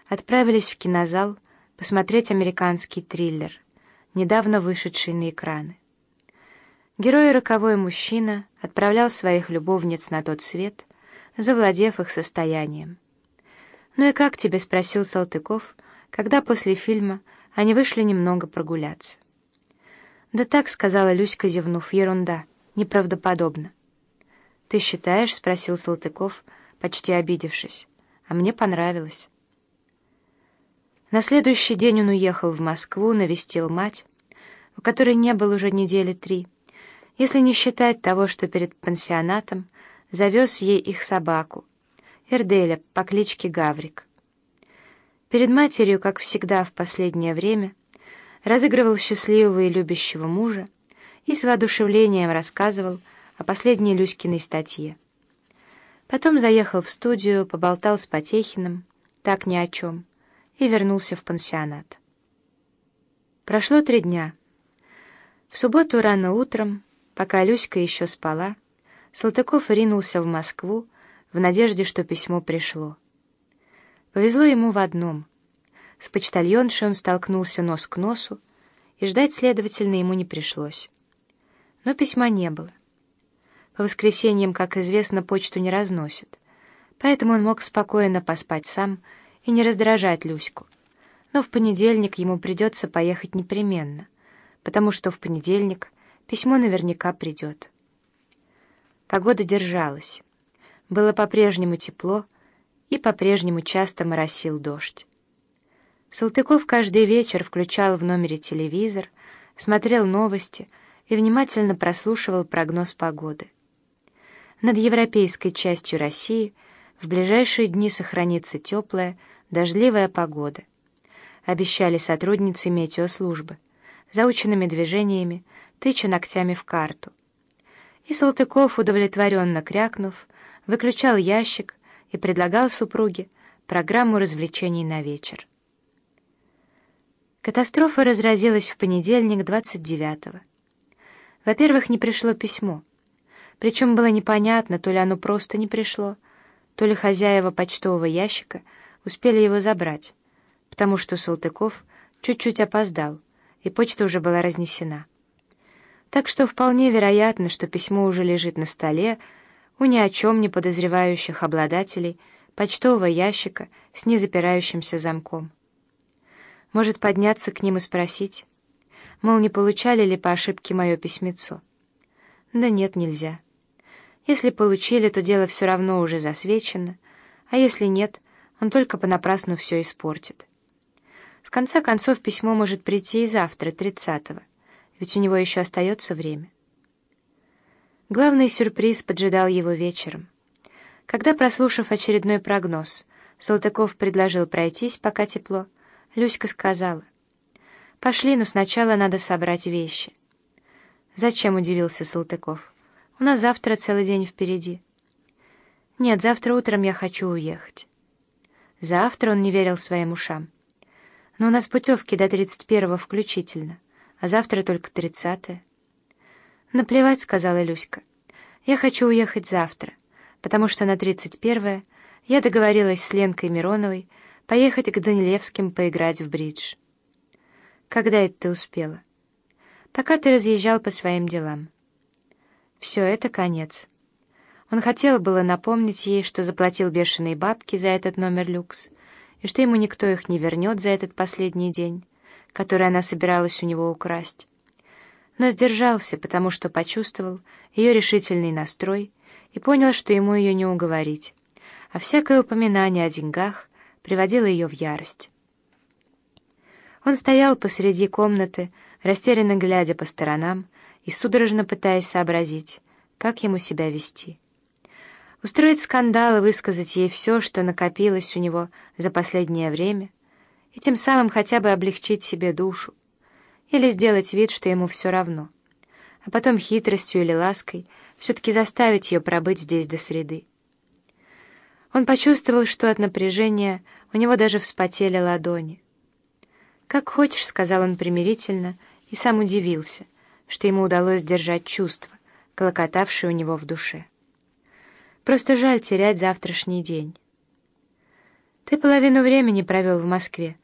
отправились в кинозал посмотреть американский триллер, недавно вышедший на экраны. Герой, роковой мужчина, отправлял своих любовниц на тот свет, завладев их состоянием. «Ну и как тебе?» — спросил Салтыков, когда после фильма они вышли немного прогуляться. «Да так», — сказала Люська, зевнув, — «ерунда, неправдоподобно». «Ты считаешь?» — спросил Салтыков, почти обидевшись. «А мне понравилось». На следующий день он уехал в Москву, навестил мать, у которой не был уже недели 3, если не считать того, что перед пансионатом завез ей их собаку, Эрделя по кличке Гаврик. Перед матерью, как всегда в последнее время, разыгрывал счастливого и любящего мужа и с воодушевлением рассказывал о последней Люськиной статье. Потом заехал в студию, поболтал с Потехиным, так ни о чем, и вернулся в пансионат. Прошло 3 дня. В субботу рано утром, пока Люська еще спала, Салтыков ринулся в Москву в надежде, что письмо пришло. Повезло ему в одном. С почтальоншей он столкнулся нос к носу, и ждать, следовательно, ему не пришлось. Но письма не было. По воскресеньям, как известно, почту не разносят, поэтому он мог спокойно поспать сам и не раздражать Люську. Но в понедельник ему придется поехать непременно, потому что в понедельник письмо наверняка придет. Погода держалась. Было по-прежнему тепло, и по-прежнему часто моросил дождь. Салтыков каждый вечер включал в номере телевизор, смотрел новости и внимательно прослушивал прогноз погоды. Над европейской частью России в ближайшие дни сохранится теплая, дождливая погода, обещали сотрудницы метеослужбы, заученными движениями, тыча ногтями в карту. И Салтыков, удовлетворенно крякнув, выключал ящик и предлагал супруге программу развлечений на вечер. Катастрофа разразилась в понедельник, 29-го. Во-первых, не пришло письмо. Причем было непонятно, то ли оно просто не пришло, то ли хозяева почтового ящика успели его забрать, потому что Салтыков чуть-чуть опоздал, и почта уже была разнесена. Так что вполне вероятно, что письмо уже лежит на столе у ни о чем не подозревающих обладателей почтового ящика с незапирающимся замком. Может подняться к ним и спросить, мол, не получали ли по ошибке мое письмецо? Да нет, нельзя. Если получили, то дело все равно уже засвечено, а если нет, он только понапрасну все испортит. В конце концов, письмо может прийти и завтра, 30-го, ведь у него еще остается время. Главный сюрприз поджидал его вечером. Когда, прослушав очередной прогноз, Салтыков предложил пройтись, пока тепло, Люська сказала: «Пошли, но сначала надо собрать вещи». «Зачем?» — удивился Салтыков. «У нас завтра целый день впереди». «Нет, завтра утром я хочу уехать». Завтра он не верил своим ушам. «Но у нас путевки до 31-го включительно, а завтра только 30-е». «Наплевать», — сказала Люська. «Я хочу уехать завтра, потому что на 31-е я договорилась с Ленкой Мироновой поехать к Данилевским поиграть в бридж». «Когда это ты успела?» «Пока ты разъезжал по своим делам». Все, это конец. Он хотел было напомнить ей, что заплатил бешеные бабки за этот номер люкс, и что ему никто их не вернет за этот последний день, который она собиралась у него украсть. Но сдержался, потому что почувствовал ее решительный настрой и понял, что ему ее не уговорить, а всякое упоминание о деньгах приводило ее в ярость. Он стоял посреди комнаты, растерянно глядя по сторонам и судорожно пытаясь сообразить, как ему себя вести. Устроить скандал и высказать ей все, что накопилось у него за последнее время, и тем самым хотя бы облегчить себе душу, или сделать вид, что ему все равно, а потом хитростью или лаской все-таки заставить ее пробыть здесь до среды. Он почувствовал, что от напряжения у него даже вспотели ладони. «Как хочешь», — сказал он примирительно, и сам удивился, что ему удалось сдержать чувства, клокотавшие у него в душе. «Просто жаль терять завтрашний день». Ты половину времени провел в Москве.